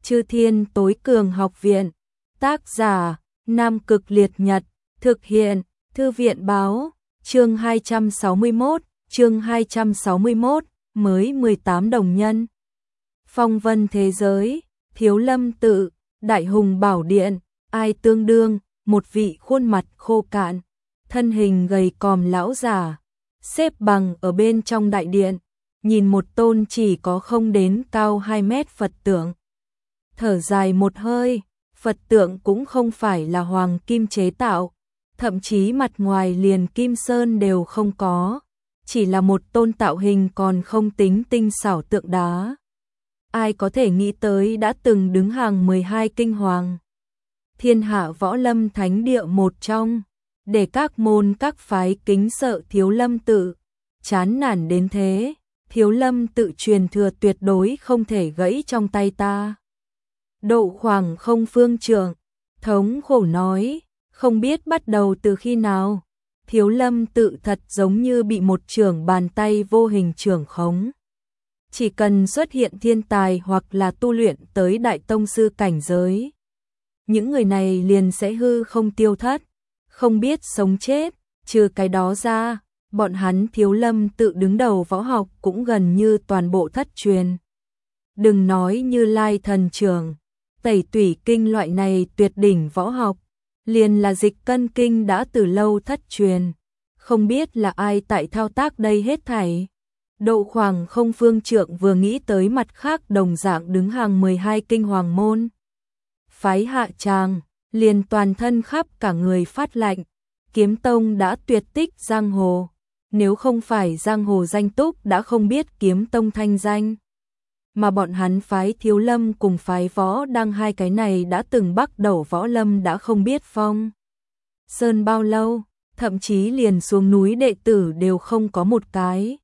Chư Thiên Tối Cường Học Viện. Tác giả Nam Cực Liệt Nhật. Thực hiện Thư viện Báo. Chương 261, mới 18 đồng nhân. Phong vân thế giới, Thiếu Lâm tự, Đại Hùng Bảo Điện, ai tương đương, một vị khuôn mặt khô cạn, thân hình gầy còm lão già, xếp bằng ở bên trong đại điện, nhìn một tôn chỉ có không đến cao 2 mét Phật tượng. Thở dài một hơi, Phật tượng cũng không phải là hoàng kim chế tạo, thậm chí mặt ngoài liền kim sơn đều không có, chỉ là một tôn tạo hình còn không tính tinh xảo tượng đá. Ai có thể nghĩ tới đã từng đứng hàng 12 kinh hoàng. Thiên hạ võ lâm thánh địa một trong, để các môn các phái kính sợ Thiếu Lâm tự, chán nản đến thế, Thiếu Lâm tự truyền thừa tuyệt đối không thể gãy trong tay ta. Độ Khoảng Không phương trượng, thống khổ nói, không biết bắt đầu từ khi nào, Thiếu Lâm tự thật giống như bị một trưởng bàn tay vô hình trưởng khống. Chỉ cần xuất hiện thiên tài hoặc là tu luyện tới đại tông sư cảnh giới, những người này liền sẽ hư không tiêu thất, không biết sống chết. Trừ cái đó ra, bọn hắn Thiếu Lâm tự đứng đầu võ học cũng gần như toàn bộ thất truyền. Đừng nói Như Lai thần trưởng, Tẩy Tủy kinh loại này tuyệt đỉnh võ học, liền là Dịch Cân kinh đã từ lâu thất truyền, không biết là ai tại thao tác đây hết thảy. Độ Khoảng Không phương trượng vừa nghĩ tới mặt khác đồng dạng đứng hàng 12 kinh hoàng môn phái hạ tràng, liền toàn thân khắp cả người phát lạnh. Kiếm tông đã tuyệt tích giang hồ, nếu không phải giang hồ danh túc đã không biết kiếm tông thanh danh. Mà bọn hắn phái Thiếu Lâm cùng phái Võ Đăng hai cái này đã từng bắt đầu võ lâm đã không biết phong sơn bao lâu, thậm chí liền xuống núi đệ tử đều không có một cái.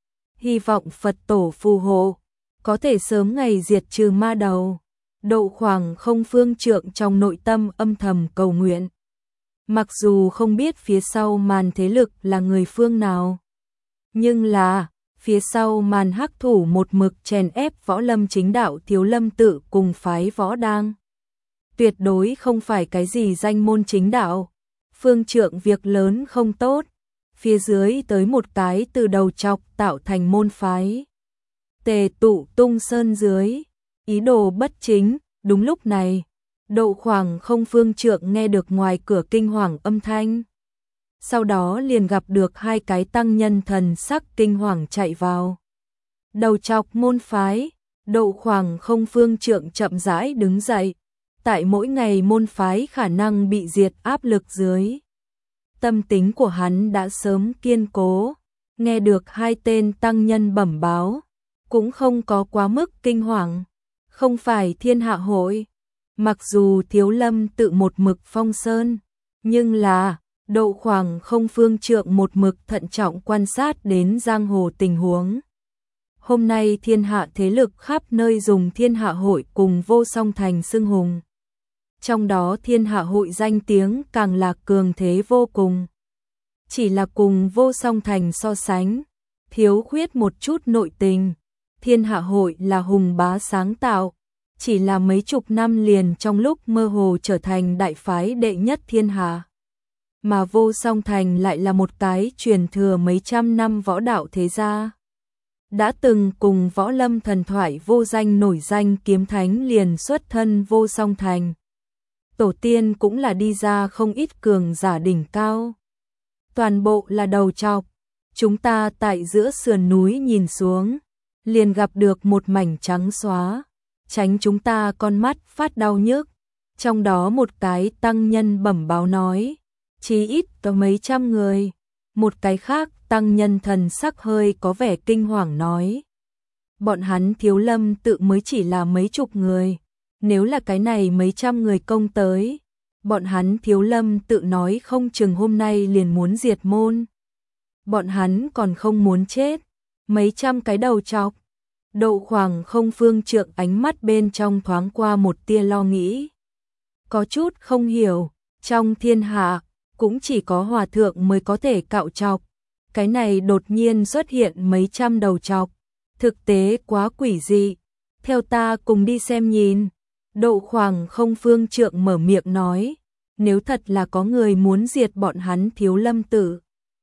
Hy vọng Phật tổ phù hộ, có thể sớm ngày diệt trừ ma đầu. Độ Khoảng Không phương trượng trong nội tâm âm thầm cầu nguyện. Mặc dù không biết phía sau màn thế lực là người phương nào, nhưng là phía sau màn hắc thủ một mực chèn ép võ lâm chính đạo Thiếu Lâm tự cùng phái Võ Đăng. Tuyệt đối không phải cái gì danh môn chính đạo. Phương trượng việc lớn không tốt, phía dưới tới một cái từ đầu chọc tạo thành môn phái. Tề tụ tung sơn dưới, ý đồ bất chính. Đúng lúc này, Độ Khoảng Không phương trượng nghe được ngoài cửa kinh hoàng âm thanh. Sau đó liền gặp được hai cái tăng nhân thần sắc kinh hoàng chạy vào. Đầu chọc môn phái, Độ Khoảng Không phương trượng chậm rãi đứng dậy. Tại mỗi ngày môn phái khả năng bị diệt áp lực dưới, tâm tính của hắn đã sớm kiên cố, nghe được hai tên tăng nhân bẩm báo, cũng không có quá mức kinh hoàng. Không phải thiên hạ hội, mặc dù Thiếu Lâm tự một mực phong sơn, nhưng là Độ Khoảng Không phương trượng một mực thận trọng quan sát đến giang hồ tình huống. Hôm nay thiên hạ thế lực khắp nơi dùng thiên hạ hội cùng Vô Song Thành xưng hùng. Trong đó thiên hạ hội danh tiếng càng là cường thế vô cùng. Chỉ là cùng Vô Song Thành so sánh, thiếu khuyết một chút nội tình. Thiên hạ hội là hùng bá sáng tạo, chỉ là mấy chục năm liền trong lúc mơ hồ trở thành đại phái đệ nhất thiên hạ. Mà Vô Song Thành lại là một cái truyền thừa mấy trăm năm võ đạo thế gia. Đã từng cùng võ lâm thần thoại vô danh nổi danh kiếm thánh liền xuất thân Vô Song Thành. Tổ tiên cũng là đi ra không ít cường giả đỉnh cao. Toàn bộ là đầu chọc. Chúng ta tại giữa sườn núi nhìn xuống, liền gặp được một mảnh trắng xóa, tránh chúng ta con mắt phát đau nhức. Trong đó một cái tăng nhân bẩm báo nói, chí ít có mấy trăm người. Một cái khác tăng nhân thần sắc hơi có vẻ kinh hoàng nói, bọn hắn Thiếu Lâm tự mới chỉ là mấy chục người, nếu là cái này mấy trăm người công tới, bọn hắn Thiếu Lâm tự nói không chừng hôm nay liền muốn diệt môn. Bọn hắn còn không muốn chết, mấy trăm cái đầu chọc. Độ Khoảng Không phương trượng ánh mắt bên trong thoáng qua một tia lo nghĩ. Có chút không hiểu, trong thiên hạ, cũng chỉ có hòa thượng mới có thể cạo chọc. Cái này đột nhiên xuất hiện mấy trăm đầu chọc, thực tế quá quỷ dị. Theo ta cùng đi xem nhìn. Độ khoảng không phương trượng mở miệng nói, nếu thật là có người muốn diệt bọn hắn Thiếu Lâm tự,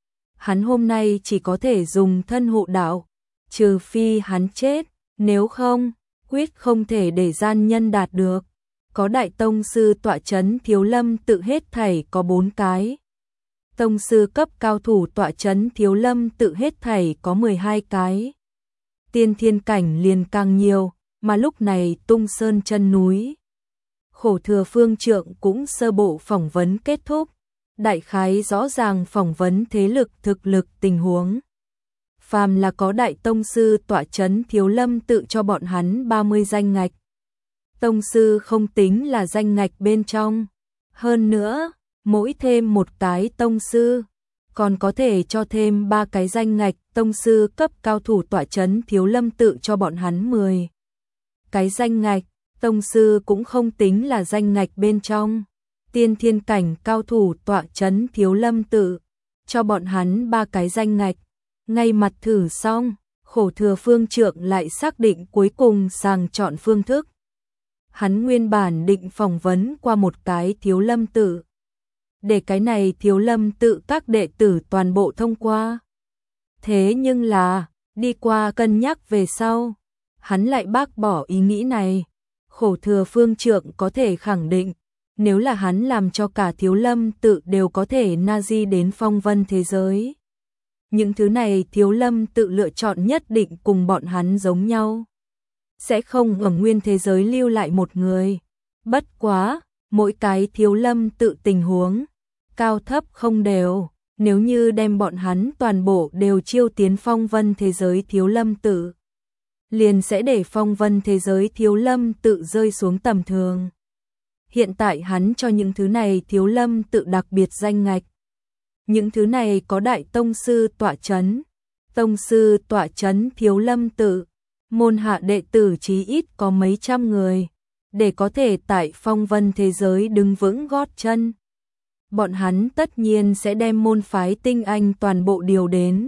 hắn hôm nay chỉ có thể dùng thân hộ đạo, trừ phi hắn chết, nếu không, quyết không thể để gian nhân đạt được. Có đại tông sư tọa chấn Thiếu Lâm tự hết thảy có 4 cái. Tông sư cấp cao thủ tọa chấn Thiếu Lâm tự hết thảy có 12 cái. Tiên thiên cảnh liền càng nhiều, mà lúc này Tung Sơn chân núi. Khổ Thừa phương trượng cũng sơ bộ phỏng vấn kết thúc, đại khái rõ ràng phỏng vấn thế lực thực lực tình huống. Phàm là có đại tông sư tọa chấn Thiếu Lâm tự cho bọn hắn 30 danh ngạch. Tông sư không tính là danh ngạch bên trong. Hơn nữa, mỗi thêm một cái tông sư, còn có thể cho thêm 3 cái danh ngạch tông sư cấp cao thủ tọa chấn Thiếu Lâm tự cho bọn hắn 10 cái danh ngạch. Tông sư cũng không tính là danh ngạch bên trong. Tiên thiên cảnh cao thủ tọa chấn Thiếu Lâm tự, cho bọn hắn 3 cái danh ngạch. Ngay mặt thử xong, Khổ Thừa phương trượng lại xác định cuối cùng sàng chọn phương thức. Hắn nguyên bản định phỏng vấn qua một cái Thiếu Lâm tự, để cái này Thiếu Lâm tự các đệ tử toàn bộ thông qua. Thế nhưng là, đi qua cân nhắc về sau, hắn lại bác bỏ ý nghĩ này. Khổ Thừa phương trượng có thể khẳng định, nếu là hắn làm cho cả Thiếu Lâm tự đều có thể nazi đến phong vân thế giới, những thứ này Thiếu Lâm tự lựa chọn nhất định cùng bọn hắn giống nhau, sẽ không ở nguyên thế giới lưu lại một người. Bất quá, mỗi cái Thiếu Lâm tự tình huống cao thấp không đều, nếu như đem bọn hắn toàn bộ đều chiêu tiến phong vân thế giới Thiếu Lâm tự, liền sẽ để phong vân thế giới Thiếu Lâm tự rơi xuống tầm thường. Hiện tại hắn cho những thứ này Thiếu Lâm tự đặc biệt danh ngạch. Những thứ này có đại tông sư tọa chấn. Tông sư tọa chấn Thiếu Lâm tự, môn hạ đệ tử chí ít có mấy trăm người, để có thể tại phong vân thế giới đứng vững gót chân. Bọn hắn tất nhiên sẽ đem môn phái tinh anh toàn bộ điều đến.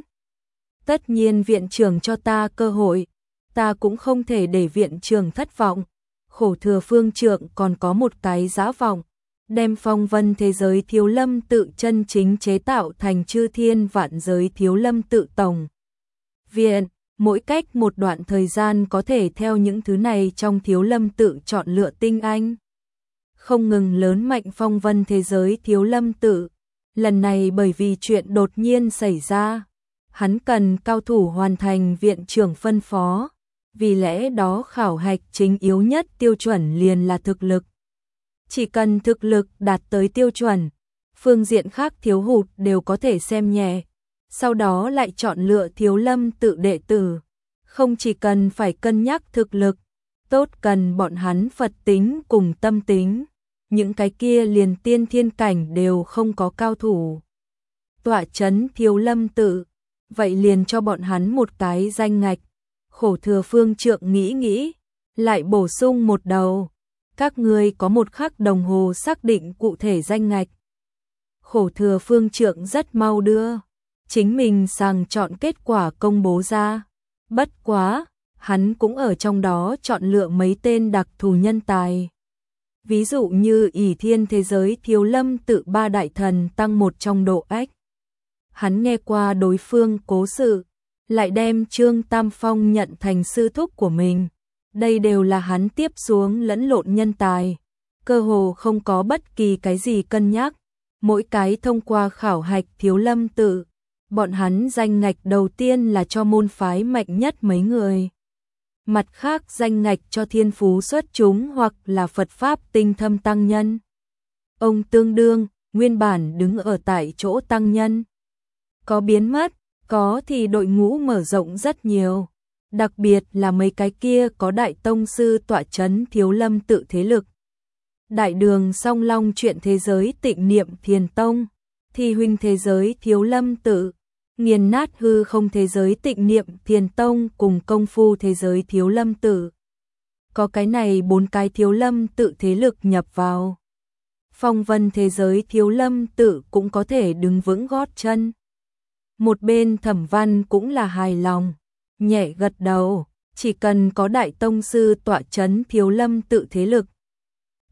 Tất nhiên viện trưởng cho ta cơ hội, ta cũng không thể để viện trưởng thất vọng. Khổ Thừa phương trượng còn có một cái giá vọng, đem phong vân thế giới Thiếu Lâm tự chân chính chế tạo thành chư thiên vạn giới Thiếu Lâm tự tổng viện. Mỗi cách một đoạn thời gian có thể theo những thứ này trong Thiếu Lâm tự chọn lựa tinh anh, không ngừng lớn mạnh phong vân thế giới Thiếu Lâm tự. Lần này bởi vì chuyện đột nhiên xảy ra, hắn cần cao thủ hoàn thành viện trưởng phân phó, vì lẽ đó khảo hạch chính yếu nhất tiêu chuẩn liền là thực lực. Chỉ cần thực lực đạt tới tiêu chuẩn, phương diện khác thiếu hụt đều có thể xem nhẹ. Sau đó lại chọn lựa Thiếu Lâm tự đệ tử, không chỉ cần phải cân nhắc thực lực tốt, cần bọn hắn Phật tính cùng tâm tính. Những cái kia liền tiên thiên cảnh đều không có cao thủ tọa chấn Thiếu Lâm tự, vậy liền cho bọn hắn một cái danh ngạch. Khổ Thừa phương trượng nghĩ, lại bổ sung một đầu, các ngươi có 1 khắc đồng hồ xác định cụ thể danh ngạch. Khổ Thừa phương trượng rất mau đưa chính mình sàng chọn kết quả công bố ra. Bất quá, hắn cũng ở trong đó chọn lựa mấy tên đặc thù nhân tài. Ví dụ như ỷ thiên thế giới Thiếu Lâm tự 3 đại thần tăng một trong độ ách. Hắn nghe qua đối phương cố sự, lại đem Trương Tam Phong nhận thành sư thúc của mình. Đây đều là hắn tiếp xuống lẫn lộn nhân tài, cơ hồ không có bất kỳ cái gì cân nhắc. Mỗi cái thông qua khảo hạch Thiếu Lâm tự, bọn hắn danh ngạch đầu tiên là cho môn phái mạnh nhất mấy người. Mặt khác danh ngạch cho thiên phú xuất chúng hoặc là Phật Pháp tinh thâm tăng nhân. Ông tương đương, nguyên bản đứng ở tại chỗ tăng nhân. Có biến mất, có thì đội ngũ mở rộng rất nhiều. Đặc biệt là mấy cái kia có đại tông sư tọa chấn Thiếu Lâm tự thế lực. Đại đường Song Long chuyện thế giới Tịnh Niệm Thiền Tông, Thi huynh thế giới Thiếu Lâm tự, nghiền nát hư không thế giới Tịnh Niệm Thiền Tông cùng công phu thế giới Thiếu Lâm tự. Có cái này 4 cái Thiếu Lâm tự thế lực nhập vào, phong vân thế giới Thiếu Lâm tự cũng có thể đứng vững gót chân. Một bên Thẩm Văn cũng là hài lòng, nhẹ gật đầu, chỉ cần có đại tông sư tọa chấn Thiếu Lâm tự thế lực,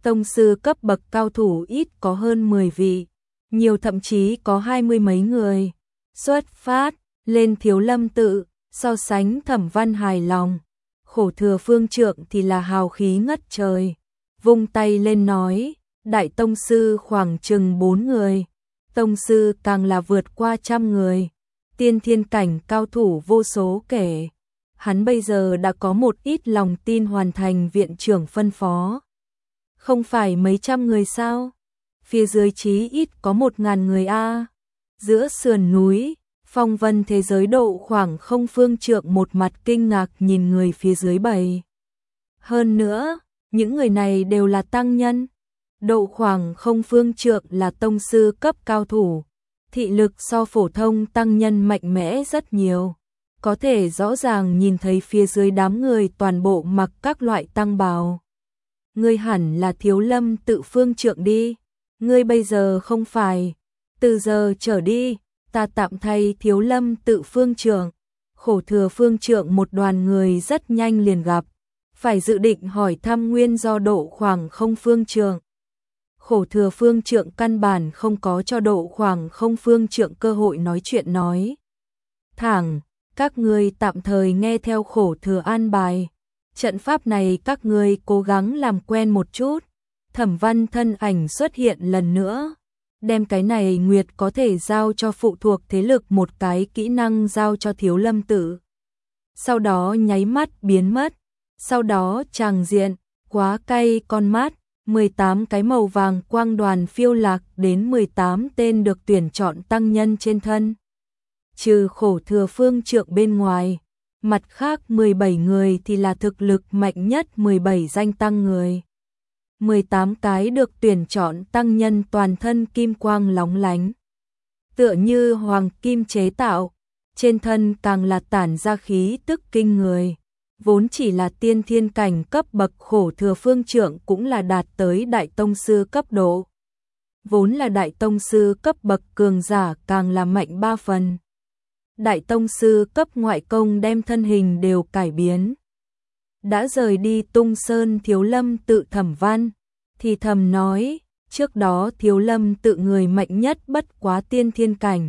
Tông sư cấp bậc cao thủ ít có hơn 10 vị, nhiều thậm chí có 20 mấy người. Xuất phát, lên Thiếu Lâm tự, so sánh Thẩm Văn hài lòng. Khổ Thừa Phương Trượng thì là hào khí ngất trời. Vung tay lên nói, đại tông sư khoảng chừng 4 người. Tông sư càng là vượt qua 100 người. Tiên thiên cảnh cao thủ vô số kể. Hắn bây giờ đã có một ít lòng tin hoàn thành viện trưởng phân phó. Không phải mấy trăm người sao? Phía dưới chí ít có 1000 người a. Giữa sườn núi, phong vân thế giới độ khoảng không Phương Trượng một mặt kinh ngạc nhìn người phía dưới bầy. Hơn nữa, những người này đều là tăng nhân. Độ khoảng không Phương Trượng là tông sư cấp cao thủ. Thị lực so phổ thông tăng nhân mạnh mẽ rất nhiều. Có thể rõ ràng nhìn thấy phía dưới đám người toàn bộ mặc các loại tăng bào. Ngươi hẳn là Thiếu Lâm tự Phương Trượng đi. Ngươi bây giờ không phải. Từ giờ trở đi, ta tạm thay Thiếu Lâm tự Phương Trượng. Khổ Thừa Phương Trượng một đoàn người rất nhanh liền gặp. Phải dự định hỏi thăm nguyên do độ khoảng không Phương Trượng. Khổ Thừa Phương Trượng căn bản không có cho độ khoảng không Phương Trượng cơ hội nói chuyện nói. Thẳng, các ngươi tạm thời nghe theo Khổ Thừa an bài. Trận pháp này các ngươi cố gắng làm quen một chút. Thẩm Văn thân ảnh xuất hiện lần nữa. Đem cái này Nguyệt có thể giao cho phụ thuộc thế lực một cái kỹ năng giao cho Thiếu Lâm tự. Sau đó nháy mắt biến mất. Sau đó tràng diện, quá cay con mắt. 18 cái màu vàng quang đoàn phiêu lạc đến 18 tên được tuyển chọn tăng nhân trên thân. Trừ Khổ Thừa Phương Trượng bên ngoài, mặt khác 17 người thì là thực lực mạnh nhất 17 danh tăng người. 18 cái được tuyển chọn tăng nhân toàn thân kim quang lóng lánh. Tựa như hoàng kim chế tạo, trên thân càng là tản ra khí tức kinh người. Vốn chỉ là tiên thiên cảnh cấp bậc Khổ Thừa Phương Trượng cũng là đạt tới đại tông sư cấp độ. Vốn là đại tông sư cấp bậc cường giả càng là mạnh 3 phần. Đại tông sư cấp ngoại công đem thân hình đều cải biến. Đã rời đi Tung Sơn Thiếu Lâm tự Thẩm Văn, thì thầm nói, trước đó Thiếu Lâm tự người mạnh nhất bất quá tiên thiên cảnh.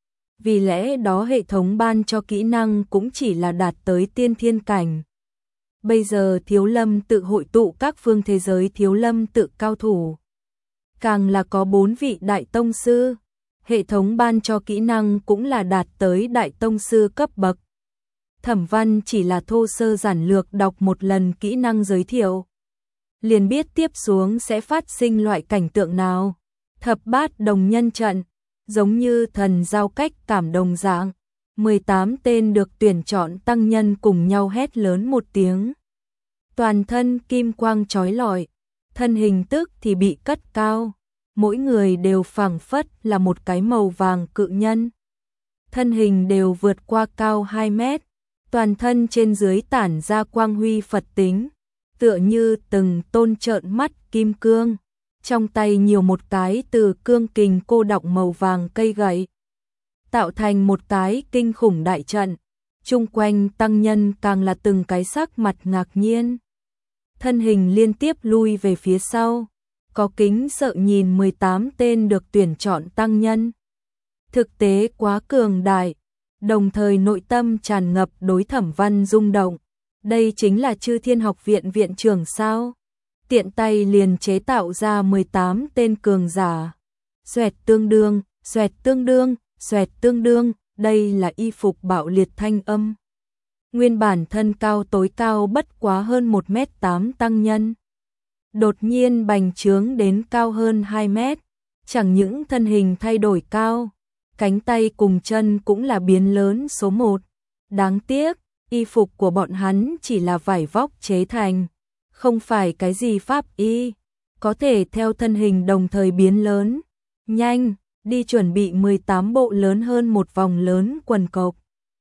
Vì lẽ đó hệ thống ban cho kỹ năng cũng chỉ là đạt tới tiên thiên cảnh. Bây giờ Thiếu Lâm tự hội tụ các phương thế giới Thiếu Lâm tự cao thủ. Càng là có 4 vị đại tông sư. Hệ thống ban cho kỹ năng cũng là đạt tới đại tông sư cấp bậc. Thẩm Văn chỉ là thô sơ giản lược đọc một lần kỹ năng giới thiệu. Liền biết tiếp xuống sẽ phát sinh loại cảnh tượng nào. Thập bát đồng nhân trận, giống như thần giao cách cảm đồng dạng. 18 tên được tuyển chọn tăng nhân cùng nhau hét lớn một tiếng. Toàn thân kim quang chói lọi, thân hình tức thì bị cất cao. Mỗi người đều phảng phất là một cái màu vàng cự nhân. Thân hình đều vượt qua cao 2 mét, toàn thân trên dưới tản ra quang huy Phật tính, tựa như từng tôn trợn mắt kim cương. Trong tay nhiều một cái từ cương kình cô đọng màu vàng cây gậy, tạo thành một cái kinh khủng đại trận. Chung quanh tăng nhân càng là từng cái sắc mặt ngạc nhiên. Thân hình liên tiếp lui về phía sau, có kính sợ nhìn 18 tên được tuyển chọn tăng nhân. Thực tế quá cường đại, đồng thời nội tâm tràn ngập đối Thẩm Văn rung động. Đây chính là Chư Thiên Học viện viện trưởng sao? Tiện tay liền chế tạo ra 18 tên cường giả. Xoẹt tương đương, xoẹt tương đương, xoẹt tương đương, đây là y phục bạo liệt thanh âm. Nguyên bản thân cao tối cao bất quá hơn 1m8 tăng nhân. Đột nhiên bành trướng đến cao hơn 2 mét. Chẳng những thân hình thay đổi cao, cánh tay cùng chân cũng là biến lớn số 1. Đáng tiếc, y phục của bọn hắn chỉ là vải vóc chế thành, không phải cái gì pháp y, có thể theo thân hình đồng thời biến lớn. Nhanh, đi chuẩn bị 18 bộ lớn hơn một vòng lớn quần cộc.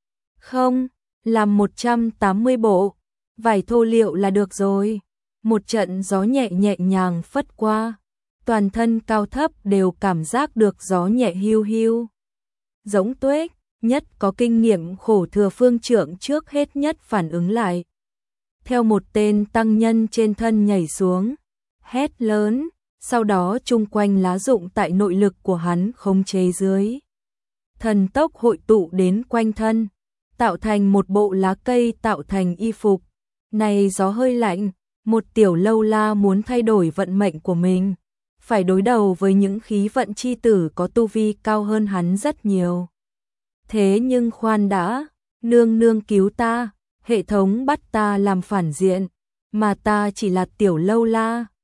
Không, làm 180 bộ, vải thô liệu là được rồi. Một trận gió nhẹ nhẹ nhàng phất qua, toàn thân cao thấp đều cảm giác được gió nhẹ hiu hiu. Giống Tuếch, nhất có kinh nghiệm Khổ Thừa Phương Trượng trước hết nhất phản ứng lại. Theo một tên tăng nhân trên thân nhảy xuống, hét lớn, sau đó chung quanh lá rụng tại nội lực của hắn khống chế dưới. Thần tốc hội tụ đến quanh thân, tạo thành một bộ lá cây tạo thành y phục. Này gió hơi lạnh, một tiểu lâu la muốn thay đổi vận mệnh của mình, phải đối đầu với những khí vận chi tử có tu vi cao hơn hắn rất nhiều. Thế nhưng khoan đã, nương nương cứu ta, hệ thống bắt ta làm phản diện, mà ta chỉ là tiểu lâu la,